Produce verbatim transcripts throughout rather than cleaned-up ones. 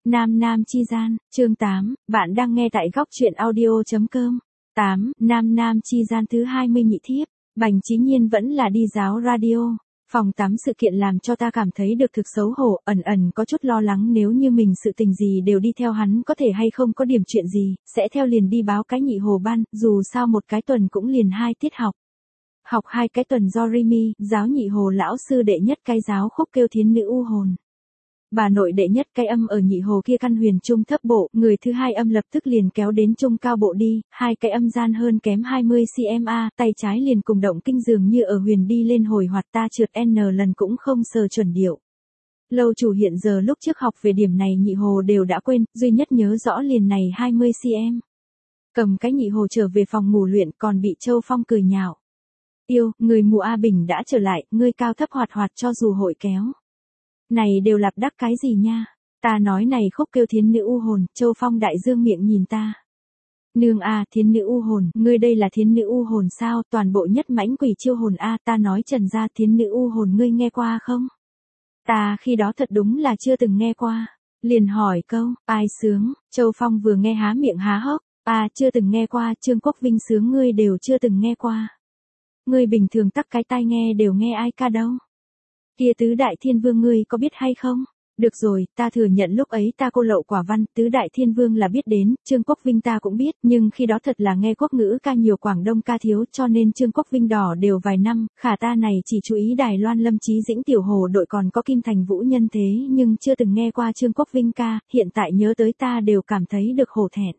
Nam Nam Chi Gian, chương tám, bạn đang nghe tại góc truyện audio.com. tám. Nam Nam Chi Gian thứ hai mươi nhị thiếp, Bành Chí Nhiên vẫn là đi giáo radio. Phòng tắm sự kiện làm cho ta cảm thấy được thực xấu hổ, ẩn ẩn có chút lo lắng nếu như mình sự tình gì đều đi theo hắn có thể hay không có điểm chuyện gì, sẽ theo liền đi báo cái nhị hồ ban, dù sao một cái tuần cũng liền hai tiết học. Học hai cái tuần do Rimi, giáo nhị hồ lão sư đệ nhất cái giáo khúc kêu Thiến Nữ U Hồn. Bà nội đệ nhất cái âm ở nhị hồ kia căn huyền trung thấp bộ, người thứ hai âm lập tức liền kéo đến trung cao bộ đi, hai cái âm gian hơn kém hai mươi xăng-ti-mét, tay trái liền cùng động kinh dường như ở huyền đi lên hồi hoạt ta trượt n lần cũng không sờ chuẩn điệu. Lâu chủ hiện giờ lúc trước học về điểm này nhị hồ đều đã quên, duy nhất nhớ rõ liền này hai mươi xăng-ti-mét. Cầm cái nhị hồ trở về phòng ngủ luyện còn bị Châu Phong cười nhạo. Yêu, người mù A Bình đã trở lại, ngươi cao thấp hoạt hoạt cho dù hội kéo. Này đều lặp đắc cái gì nha? Ta nói này khúc kêu Thiến Nữ U Hồn, Châu Phong đại dương miệng nhìn ta. Nương a, Thiến Nữ U Hồn, ngươi đây là Thiến Nữ U Hồn sao? Toàn bộ nhất mãnh quỷ chiêu hồn a, ta nói Trần gia Thiến Nữ U Hồn ngươi nghe qua không? Ta khi đó thật đúng là chưa từng nghe qua. Liền hỏi câu, ai sướng? Châu Phong vừa nghe há miệng há hốc, a chưa từng nghe qua, Trương Quốc Vinh sướng ngươi đều chưa từng nghe qua. Ngươi bình thường tắc cái tai nghe đều nghe ai ca đâu. Kia tứ đại thiên vương ngươi có biết hay không? Được rồi, ta thừa nhận lúc ấy ta cô lậu quả văn, tứ đại thiên vương là biết đến, Trương Quốc Vinh ta cũng biết, nhưng khi đó thật là nghe quốc ngữ ca nhiều Quảng Đông ca thiếu, cho nên Trương Quốc Vinh đỏ đều vài năm, khả ta này chỉ chú ý Đài Loan Lâm Chí Dĩnh tiểu hồ đội còn có Kim Thành Vũ nhân thế nhưng chưa từng nghe qua Trương Quốc Vinh ca, hiện tại nhớ tới ta đều cảm thấy được hổ thẹn.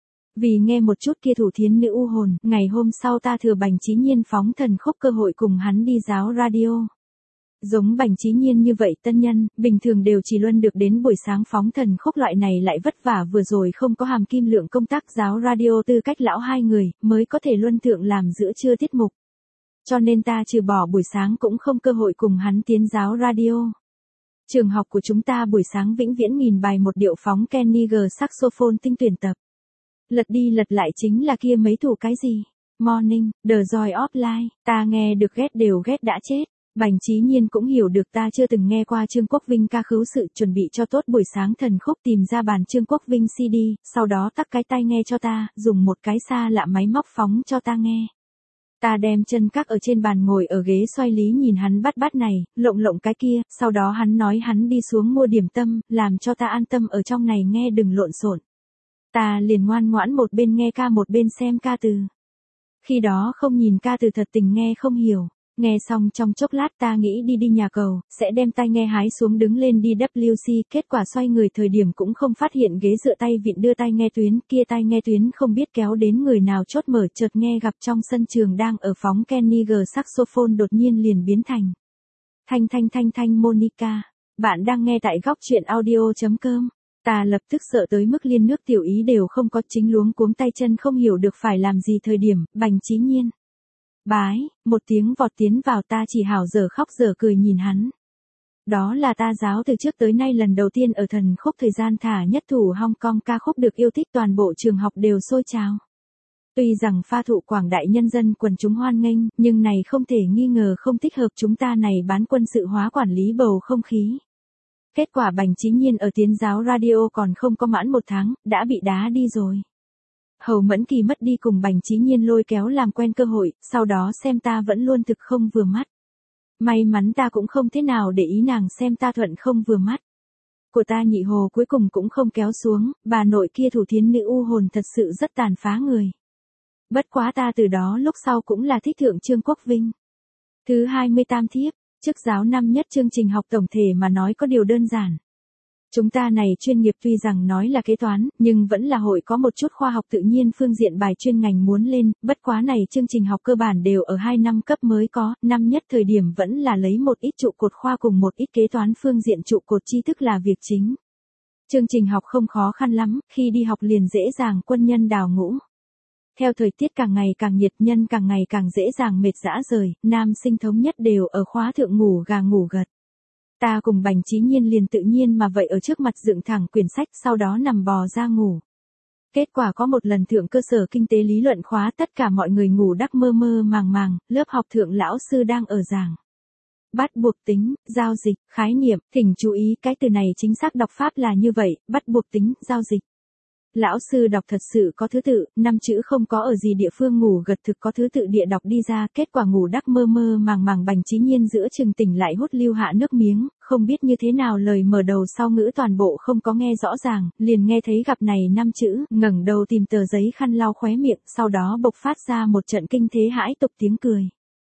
Vì nghe một chút kia thủ Thiến Nữ U Hồn, ngày hôm sau ta thừa Bành Chí Nhiên phóng thần khúc cơ hội cùng hắn đi giáo radio. Giống Bành Chí Nhiên như vậy tân nhân, bình thường đều chỉ luân được đến buổi sáng phóng thần khúc loại này lại vất vả vừa rồi không có hàm kim lượng công tác giáo radio tư cách lão hai người, mới có thể luân thượng làm giữa trưa tiết mục. Cho nên ta trừ bỏ buổi sáng cũng không cơ hội cùng hắn tiến giáo radio. Trường học của chúng ta buổi sáng vĩnh viễn nghìn bài một điệu phóng Kenny G saxophone tinh tuyển tập. Lật đi lật lại chính là kia mấy thủ cái gì? Morning, The Joy of Life, ta nghe được ghét đều ghét đã chết. Bành Chí Nhiên cũng hiểu được ta chưa từng nghe qua Trương Quốc Vinh ca khứu sự, chuẩn bị cho tốt buổi sáng thần khúc tìm ra bàn Trương Quốc Vinh xê đê, sau đó tắt cái tai nghe cho ta, dùng một cái xa lạ máy móc phóng cho ta nghe. Ta đem chân các ở trên bàn ngồi ở ghế xoay lý nhìn hắn bắt bắt này, lộng lộng cái kia, sau đó hắn nói hắn đi xuống mua điểm tâm, làm cho ta an tâm ở trong này nghe đừng lộn xộn. Ta liền ngoan ngoãn một bên nghe ca một bên xem ca từ. Khi đó không nhìn ca từ thật tình nghe không hiểu. Nghe xong trong chốc lát ta nghĩ đi đi nhà cầu, sẽ đem tai nghe hái xuống đứng lên đi vê kép xê, kết quả xoay người thời điểm cũng không phát hiện ghế dựa tay vịn đưa tai nghe tuyến, kia tai nghe tuyến không biết kéo đến người nào chốt mở chợt nghe gặp trong sân trường đang ở phóng Kenny G saxophone đột nhiên liền biến thành. Thanh thanh thanh thanh Monica, bạn đang nghe tại góc truyện audio.com. Ta lập tức sợ tới mức liên nước tiểu ý đều không có, chính luống cuống tay chân không hiểu được phải làm gì thời điểm, Bành Chí Nhiên. Bái, một tiếng vọt tiến vào ta chỉ hảo giờ khóc giờ cười nhìn hắn. Đó là ta giáo từ trước tới nay lần đầu tiên ở thần khúc thời gian thả nhất thủ Hong Kong ca khúc được yêu thích toàn bộ trường học đều sôi trào. Tuy rằng pha thụ quảng đại nhân dân quần chúng hoan nghênh, nhưng này không thể nghi ngờ không thích hợp chúng ta này bán quân sự hóa quản lý bầu không khí. Kết quả Bành Chí Nhiên ở tiến giáo radio còn không có mãn một tháng, đã bị đá đi rồi. Hầu Mẫn Kỳ mất đi cùng Bành Chí Nhiên lôi kéo làm quen cơ hội, sau đó xem ta vẫn luôn thực không vừa mắt. May mắn ta cũng không thế nào để ý nàng xem ta thuận không vừa mắt. Của ta nhị hồ cuối cùng cũng không kéo xuống, bà nội kia thủ Thiến Nữ U Hồn thật sự rất tàn phá người. Bất quá ta từ đó lúc sau cũng là thích thượng Trương Quốc Vinh. Thứ hai mươi tam thiếp, chức giáo năm nhất chương trình học tổng thể mà nói có điều đơn giản. Chúng ta này chuyên nghiệp tuy rằng nói là kế toán, nhưng vẫn là hội có một chút khoa học tự nhiên phương diện bài chuyên ngành muốn lên, bất quá này chương trình học cơ bản đều ở hai năm cấp mới có, năm nhất thời điểm vẫn là lấy một ít trụ cột khoa cùng một ít kế toán phương diện trụ cột tri thức là việc chính. Chương trình học không khó khăn lắm, khi đi học liền dễ dàng quân nhân đào ngũ. Theo thời tiết càng ngày càng nhiệt nhân càng ngày càng dễ dàng mệt dã rời, nam sinh thống nhất đều ở khóa thượng ngủ gà ngủ gật. Ta cùng Bành Chí Nhiên liền tự nhiên mà vậy ở trước mặt dựng thẳng quyển sách sau đó nằm bò ra ngủ. Kết quả có một lần thượng cơ sở kinh tế lý luận khóa tất cả mọi người ngủ đắc mơ mơ màng màng, lớp học thượng lão sư đang ở giảng. Bắt buộc tính, giao dịch, khái niệm, thỉnh chú ý cái từ này chính xác đọc pháp là như vậy, bắt buộc tính, giao dịch. Lão sư đọc thật sự có thứ tự, năm chữ không có ở gì địa phương ngủ gật thực có thứ tự địa đọc đi ra, kết quả ngủ đắc mơ mơ màng màng. Bành Chí Nhiên giữa chừng tỉnh lại hốt lưu hạ nước miếng, không biết như thế nào lời mở đầu sau ngữ toàn bộ không có nghe rõ ràng, liền nghe thấy gặp này năm chữ, ngẩng đầu tìm tờ giấy khăn lau khóe miệng, sau đó bộc phát ra một trận kinh thế hãi tục tiếng cười.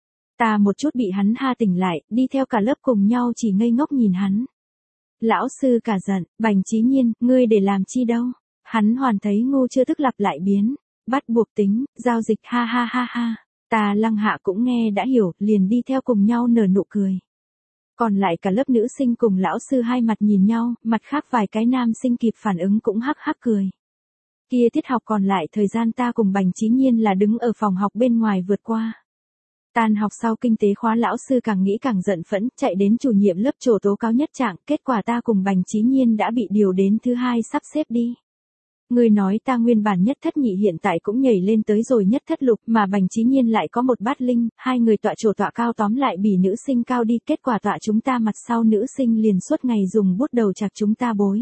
Ta một chút bị hắn ha tỉnh lại, đi theo cả lớp cùng nhau chỉ ngây ngốc nhìn hắn. Lão sư cả giận, Bành Chí Nhiên, ngươi để làm chi đâu? Hắn hoàn thấy ngu chưa tức lặp lại biến, bắt buộc tính, giao dịch ha ha ha ha. Ta Lăng Hạ cũng nghe đã hiểu, liền đi theo cùng nhau nở nụ cười. Còn lại cả lớp nữ sinh cùng lão sư hai mặt nhìn nhau, mặt khác vài cái nam sinh kịp phản ứng cũng hắc hắc cười. Kia tiết học còn lại thời gian ta cùng Bành Chí Nhiên là đứng ở phòng học bên ngoài vượt qua. Tan học sau kinh tế khóa lão sư càng nghĩ càng giận phẫn, chạy đến chủ nhiệm lớp trổ tố cáo nhất trạng, kết quả ta cùng Bành Chí Nhiên đã bị điều đến thứ hai sắp xếp đi. Người nói ta nguyên bản nhất thất nhị hiện tại cũng nhảy lên tới rồi nhất thất lục, mà Bành Chí Nhiên lại có một bát linh, hai người tọa trổ tọa cao tóm lại bỉ nữ sinh cao đi, kết quả tọa chúng ta mặt sau nữ sinh liền suốt ngày dùng bút đầu chạc chúng ta bối.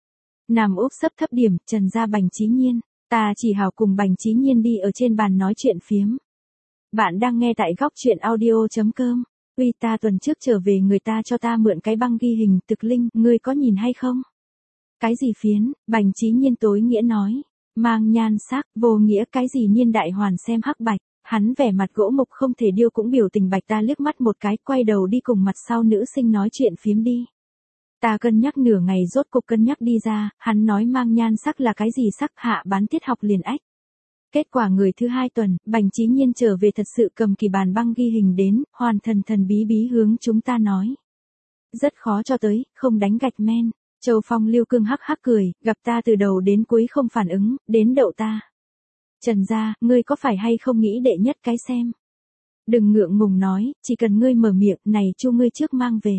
Nằm úp sấp thấp điểm, trần ra Bành Chí Nhiên, ta chỉ hào cùng Bành Chí Nhiên đi ở trên bàn nói chuyện phiếm. Bạn đang nghe tại góc truyện audio.com. Uy, ta tuần trước trở về người ta cho ta mượn cái băng ghi hình thực linh, ngươi có nhìn hay không? Cái gì phiến? Bành Chí Nhiên tối nghĩa nói. Mang nhan sắc, vô nghĩa cái gì niên đại hoàn xem hắc bạch. Hắn vẻ mặt gỗ mục không thể điêu cũng biểu tình bạch ta liếc mắt một cái, quay đầu đi cùng mặt sau nữ sinh nói chuyện phiếm đi. Ta cân nhắc nửa ngày rốt cục cân nhắc đi ra, hắn nói mang nhan sắc là cái gì sắc, hạ bán tiết học liền ách. Kết quả người thứ hai tuần, Bành Chí Nhiên trở về thật sự cầm kỳ bàn băng ghi hình đến, hoàn thần thần bí bí hướng chúng ta nói. Rất khó cho tới, không đánh gạch men. Châu Phong Lưu Cương hắc hắc cười, gặp ta từ đầu đến cuối không phản ứng, đến đậu ta. Trần gia, ngươi có phải hay không nghĩ đệ nhất cái xem? Đừng ngượng ngùng nói, chỉ cần ngươi mở miệng, này chu ngươi trước mang về.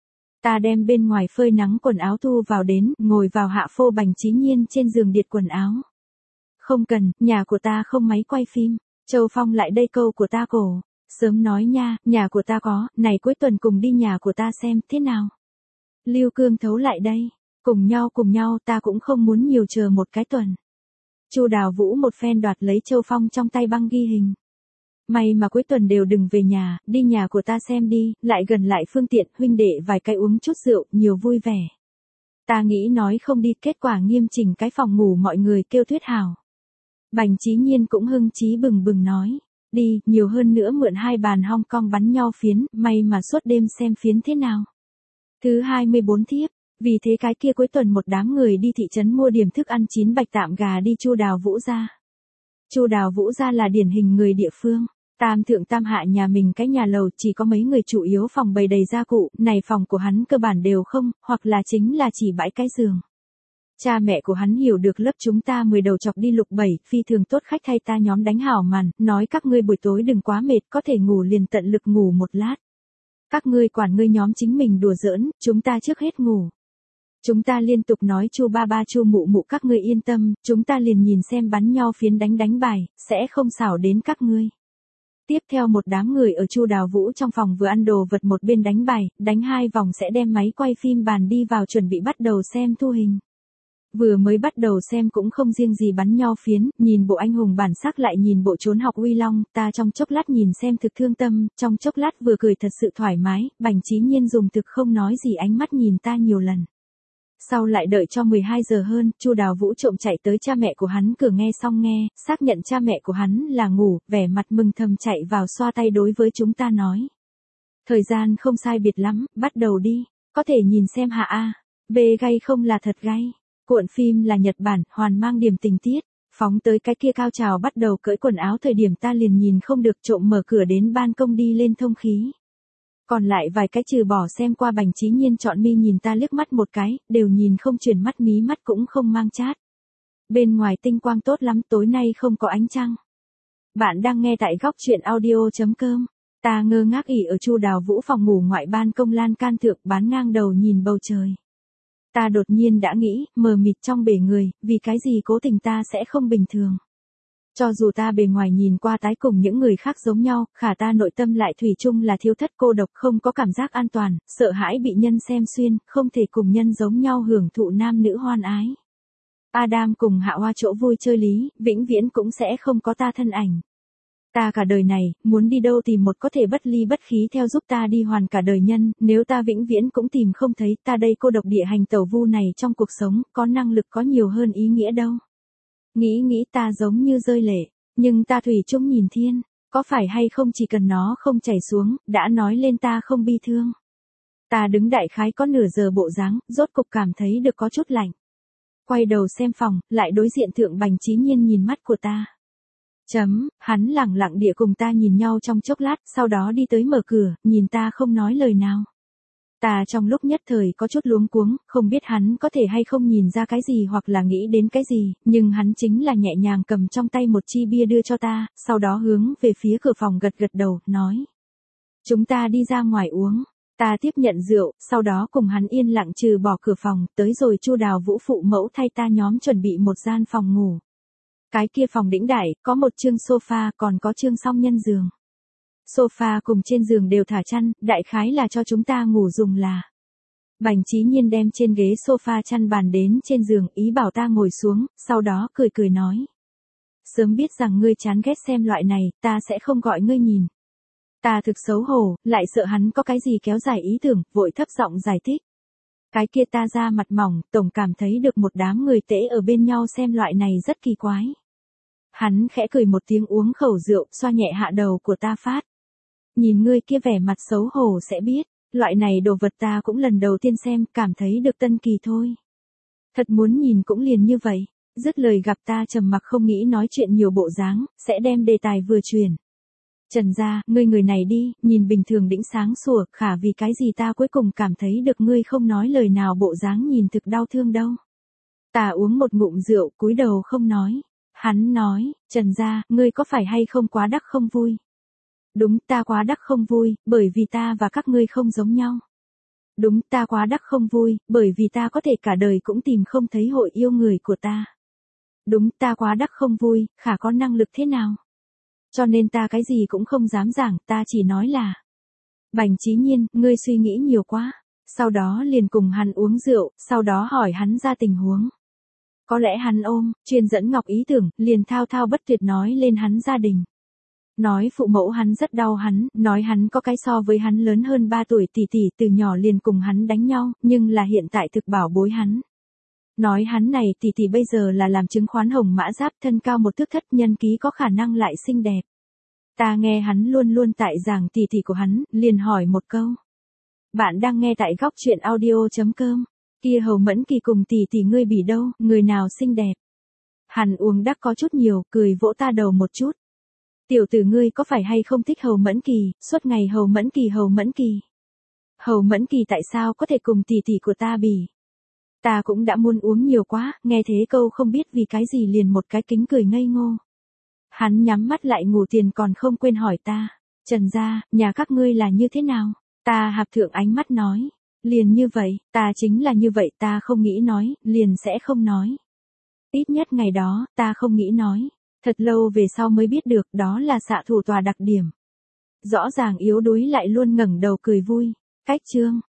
Ta đem bên ngoài phơi nắng quần áo thu vào đến, ngồi vào hạ phô Bành Chí Nhiên trên giường điệt quần áo. Không cần, nhà của ta không máy quay phim. Châu Phong lại đây câu của ta cổ. Sớm nói nha, nhà của ta có, này cuối tuần cùng đi nhà của ta xem, thế nào? Lưu Cương thấu lại đây. Cùng nhau cùng nhau ta cũng không muốn nhiều chờ một cái tuần. Chu Đào Vũ một phen đoạt lấy Châu Phong trong tay băng ghi hình. May mà cuối tuần đều đừng về nhà, đi nhà của ta xem đi, lại gần lại phương tiện, huynh đệ vài cái uống chút rượu, nhiều vui vẻ. Ta nghĩ nói không đi, kết quả nghiêm chỉnh cái phòng ngủ mọi người kêu thuyết hảo. Bành Chí Nhiên cũng hưng chí bừng bừng nói, đi, nhiều hơn nữa mượn hai bàn Hong Kong bắn nho phiến, may mà suốt đêm xem phiến thế nào. Thứ hai mươi bốn thiếp, vì thế cái kia cuối tuần một đám người đi thị trấn mua điểm thức ăn chín bạch tạm gà đi Chu Đào Vũ gia. Chu Đào Vũ gia là điển hình người địa phương, tam thượng tam hạ nhà mình cái nhà lầu chỉ có mấy người chủ yếu phòng bày đầy gia cụ, này phòng của hắn cơ bản đều không, hoặc là chính là chỉ bãi cái giường. Cha mẹ của hắn hiểu được lớp chúng ta mười đầu chọc đi lục bảy, phi thường tốt khách thay ta nhóm đánh hảo màn, nói các ngươi buổi tối đừng quá mệt, có thể ngủ liền tận lực ngủ một lát. Các ngươi quản ngươi nhóm chính mình đùa giỡn, chúng ta trước hết ngủ. Chúng ta liên tục nói chu ba ba chu mụ mụ các ngươi yên tâm, chúng ta liền nhìn xem bắn nho phiến đánh đánh bài, sẽ không xảo đến các ngươi. Tiếp theo một đám người ở Chu Đào Vũ trong phòng vừa ăn đồ vật một bên đánh bài, đánh hai vòng sẽ đem máy quay phim bàn đi vào chuẩn bị bắt đầu xem thu hình. Vừa mới bắt đầu xem cũng không riêng gì bắn nho phiến, nhìn bộ anh hùng bản sắc lại nhìn bộ trốn học uy long, ta trong chốc lát nhìn xem thực thương tâm, trong chốc lát vừa cười thật sự thoải mái, Bành Chí Nhiên dùng thực không nói gì ánh mắt nhìn ta nhiều lần. Sau lại đợi cho mười hai giờ hơn, Chu Đào Vũ trộm chạy tới cha mẹ của hắn cửa nghe xong nghe, xác nhận cha mẹ của hắn là ngủ, vẻ mặt mừng thầm chạy vào xoa tay đối với chúng ta nói. Thời gian không sai biệt lắm, bắt đầu đi, có thể nhìn xem hạ A, B gay không là thật gay. Cuộn phim là Nhật Bản, hoàn mang điểm tình tiết, phóng tới cái kia cao trào bắt đầu cởi quần áo thời điểm ta liền nhìn không được trộm mở cửa đến ban công đi lên thông khí. Còn lại vài cái trừ bỏ xem qua Bành Chí Nhiên chọn mi nhìn ta liếc mắt một cái, đều nhìn không chuyển mắt mí mắt cũng không mang chát. Bên ngoài tinh quang tốt lắm, tối nay không có ánh trăng. Bạn đang nghe tại góc truyện audio.com. Ta ngơ ngác ỉ ở Chu Đào Vũ phòng ngủ ngoại ban công lan can thượng bán ngang đầu nhìn bầu trời. Ta đột nhiên đã nghĩ, mờ mịt trong bể người, vì cái gì cố tình ta sẽ không bình thường. Cho dù ta bề ngoài nhìn qua tái cùng những người khác giống nhau, khả ta nội tâm lại thủy chung là thiếu thất cô độc, không có cảm giác an toàn, sợ hãi bị nhân xem xuyên, không thể cùng nhân giống nhau hưởng thụ nam nữ hoan ái. Adam cùng Hạ Hoa chỗ vui chơi lý, vĩnh viễn cũng sẽ không có ta thân ảnh. Ta cả đời này, muốn đi đâu tìm một có thể bất ly bất khí theo giúp ta đi hoàn cả đời nhân, nếu ta vĩnh viễn cũng tìm không thấy, ta đây cô độc địa hành tẩu vu này trong cuộc sống, có năng lực có nhiều hơn ý nghĩa đâu. Nghĩ nghĩ ta giống như rơi lệ, nhưng ta thủy chung nhìn thiên, có phải hay không chỉ cần nó không chảy xuống, đã nói lên ta không bi thương. Ta đứng đại khái có nửa giờ bộ dáng, rốt cục cảm thấy được có chút lạnh. Quay đầu xem phòng, lại đối diện thượng Bành Chí Nhiên nhìn mắt của ta. Chấm, hắn lẳng lặng địa cùng ta nhìn nhau trong chốc lát, sau đó đi tới mở cửa, nhìn ta không nói lời nào. Ta trong lúc nhất thời có chút luống cuống, không biết hắn có thể hay không nhìn ra cái gì hoặc là nghĩ đến cái gì, nhưng hắn chính là nhẹ nhàng cầm trong tay một chi bia đưa cho ta, sau đó hướng về phía cửa phòng gật gật đầu, nói. Chúng ta đi ra ngoài uống. Ta tiếp nhận rượu, sau đó cùng hắn yên lặng trừ bỏ cửa phòng, tới rồi Chu Đào Vũ phụ mẫu thay ta nhóm chuẩn bị một gian phòng ngủ. Cái kia phòng đĩnh đại, có một chương sofa, còn có chương song nhân giường. Sofa cùng trên giường đều thả chăn, đại khái là cho chúng ta ngủ dùng là. Bành Chí Nhiên đem trên ghế sofa chăn bàn đến trên giường, ý bảo ta ngồi xuống, sau đó cười cười nói. Sớm biết rằng ngươi chán ghét xem loại này, ta sẽ không gọi ngươi nhìn. Ta thực xấu hổ, lại sợ hắn có cái gì kéo dài ý tưởng, vội thấp giọng giải thích. Cái kia ta ra mặt mỏng, tổng cảm thấy được một đám người tễ ở bên nhau xem loại này rất kỳ quái. Hắn khẽ cười một tiếng uống khẩu rượu, xoa nhẹ hạ đầu của ta phát. Nhìn ngươi kia vẻ mặt xấu hổ sẽ biết, loại này đồ vật ta cũng lần đầu tiên xem, cảm thấy được tân kỳ thôi. Thật muốn nhìn cũng liền như vậy, dứt lời gặp ta trầm mặc không nghĩ nói chuyện nhiều bộ dáng, sẽ đem đề tài vừa chuyển. Trần gia, ngươi người này đi, nhìn bình thường đĩnh sáng sủa, khả vì cái gì ta cuối cùng cảm thấy được ngươi không nói lời nào bộ dáng nhìn thực đau thương đâu. Ta uống một ngụm rượu, cúi đầu không nói. Hắn nói, Trần gia, ngươi có phải hay không quá đắc không vui? Đúng, ta quá đắc không vui, bởi vì ta và các ngươi không giống nhau. Đúng, ta quá đắc không vui, bởi vì ta có thể cả đời cũng tìm không thấy hội yêu người của ta. Đúng, ta quá đắc không vui, khả có năng lực thế nào? Cho nên ta cái gì cũng không dám giảng, ta chỉ nói là. Bành Chí Nhiên, ngươi suy nghĩ nhiều quá. Sau đó liền cùng hắn uống rượu, sau đó hỏi hắn ra tình huống. Có lẽ hắn ôm, truyền dẫn Ngọc ý tưởng, liền thao thao bất tuyệt nói lên hắn gia đình. Nói phụ mẫu hắn rất đau hắn, nói hắn có cái so với hắn lớn hơn ba tuổi tỷ tỷ từ nhỏ liền cùng hắn đánh nhau, nhưng là hiện tại thực bảo bối hắn. Nói hắn này tỷ tỷ bây giờ là làm chứng khoán hồng mã giáp, thân cao một thước thất, nhân ký có khả năng lại xinh đẹp. Ta nghe hắn luôn luôn tại giảng tỷ tỷ của hắn, liền hỏi một câu. Bạn đang nghe tại góc truyện audio chấm com. Kia Hầu Mẫn Kỳ cùng tỷ tỷ ngươi bị đâu, người nào xinh đẹp? Hắn uống đắc có chút nhiều, cười vỗ ta đầu một chút. Tiểu tử ngươi có phải hay không thích Hầu Mẫn Kỳ, suốt ngày Hầu Mẫn Kỳ Hầu Mẫn Kỳ. Hầu Mẫn Kỳ tại sao có thể cùng tỷ tỷ của ta bì? Ta cũng đã muốn uống nhiều quá, nghe thế câu không biết vì cái gì liền một cái kính cười ngây ngô. Hắn nhắm mắt lại ngủ tiền còn không quên hỏi ta, Trần gia, nhà các ngươi là như thế nào? Ta hạp thượng ánh mắt nói, liền như vậy, ta chính là như vậy, ta không nghĩ nói, liền sẽ không nói. Ít nhất ngày đó, ta không nghĩ nói, thật lâu về sau mới biết được đó là xạ thủ tòa đặc điểm. Rõ ràng yếu đuối lại luôn ngẩng đầu cười vui, cách chương.